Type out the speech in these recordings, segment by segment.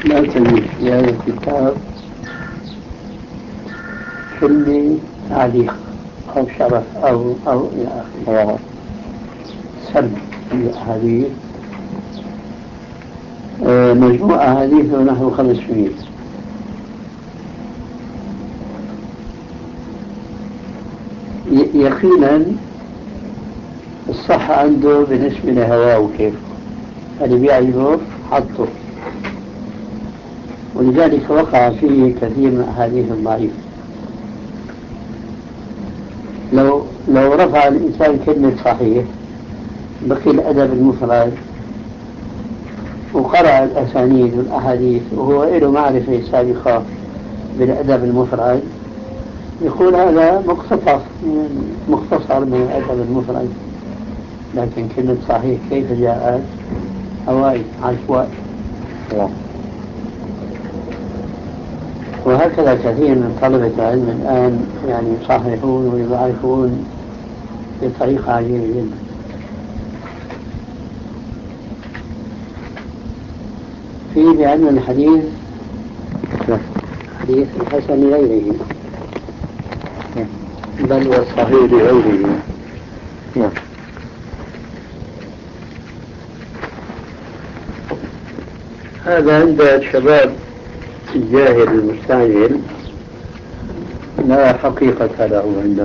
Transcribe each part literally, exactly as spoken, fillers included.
لا تجد في هذا الكتاب كل تعليق أو شرح أو أو إلى آخره سلب الأحاديث. مجموعة أحاديث نحو خمسمائة. يقينا الصحة عنده بالنسبة لهواه وكيفه، اللي بيعجبه حطه، ولذلك وقع فيه كثير من الأحاديث الضعيفة. لو لو رفع الإنسان كلمة صحيح بقي الأدب المفرد وقرأ الأسانيد والأحاديث وهو له معرفة سابقة بالأدب المفرد، يقول هذا مقتطف مختصر من الأدب المفرد. لكن كلمة صحيح كيف جاءت؟ هواي عشوائي. وهكذا كثير من طلبة العلم الآن يعني يصححون ويضعفون بطريقة عجيبة جدا. في بعلم الحديث حديث الحسن لغيره بل والصحيح لغيره. هذا عند الشباب الجاهل المستعجل لا حقيقة له عنده.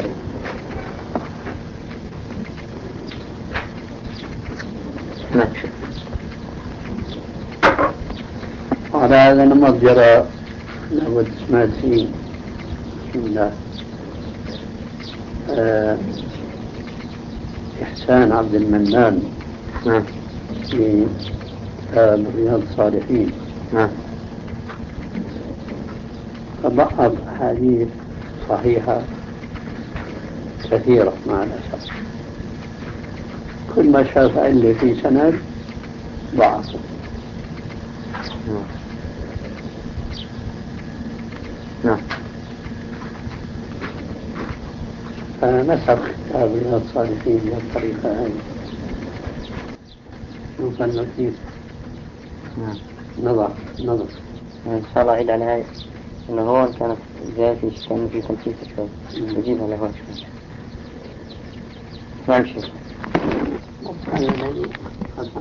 على هذا النمط جرى لابد سمعت فيه بسم الله آه إحسان عبد المنان في كتاب رياض الصالحين فضعف أحاديث صحيحة كثيرة مع الأسف. كل ما شاف علة في سند ضعفه. نعم. فنسخ كتاب رياض الصالحين بالطريقة هذه. نوصل كيف؟ نعم. نظر نظر. إن شاء الله عيد على هاي إنه هو كانت جاي في كان في تنفيذ شوي نجيبها له شوي. نعم شيخ.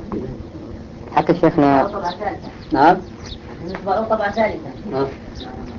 حتى شيخنا. نعم. طبعا ثالثة.